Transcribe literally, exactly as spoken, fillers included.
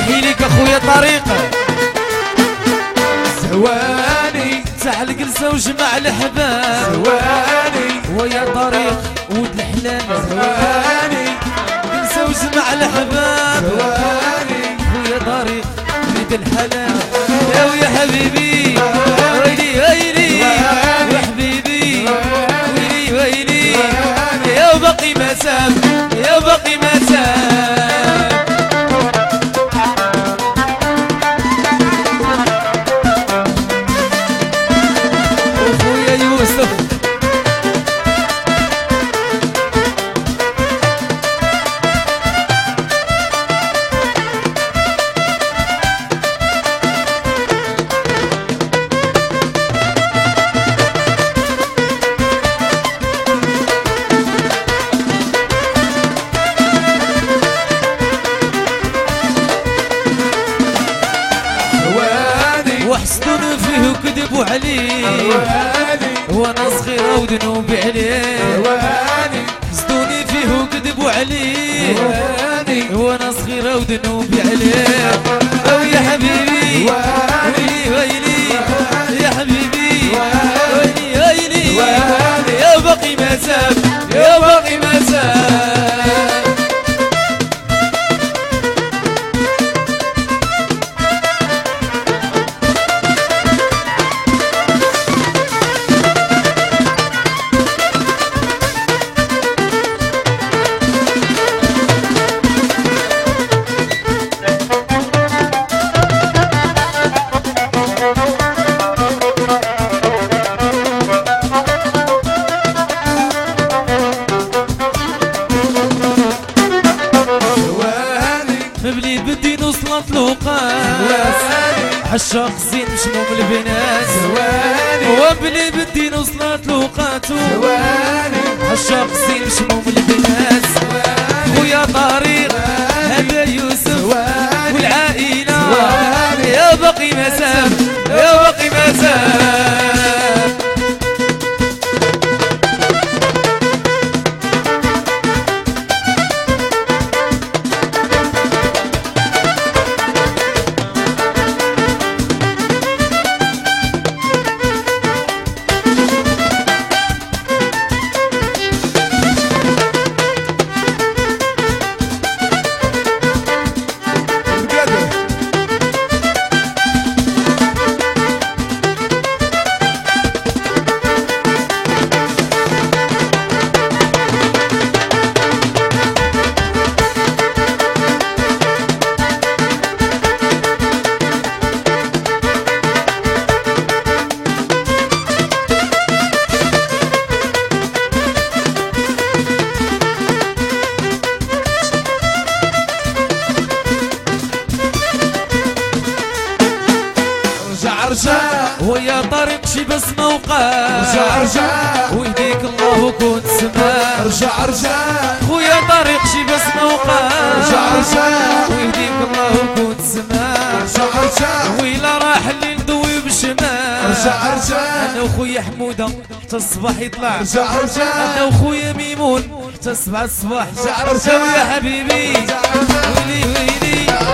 تحية ليك اخويا طريق ثواني تاع الجلسة وجمع الحباب ثواني ويا طريق ود الحلال ثواني جلسة وجمع الحباب ثواني ويا طريق ود الحلال يا ويا حبيبي ويلي ويلي يا حبيبي ويلي ويلي يا باقي مسام يا باقي مسام اخويا يوسف وحسدون فيه وكذبوا عليه وانا صغيرة وذنوبي عليه حسدوني فيه وكذبوا عليه وانا صغيرة وذنوبي عليه او يا حبيبي ويلي ويلي يا حبيبي ويلي ويلي يا باقي مسام يا باقي مسام مبلي بدي نوصلت لوقاس عالشاق زين مشموم البنات وبلي بدي نوصلت لوقاتو عالشاق زين مشموم البنات خويا طريق هذا يوسف والعائلة يا باقي مسام يا باقي مسام ويا طريق شي بس موقع رجع رجع ويهديك الله وكون سما رجع رجع خويا طريق شي بس موقع رجع رجع ويهديك الله وكون سما رجع رجع ويلا راح اللي نضوي بالشمال رجع رجع انا وخويا حموده حتى الصباح يطلع رجع رجع انا وخويا ميمون حتى السبعة الصباح رجع رجع يا حبيبي ويلي ويلي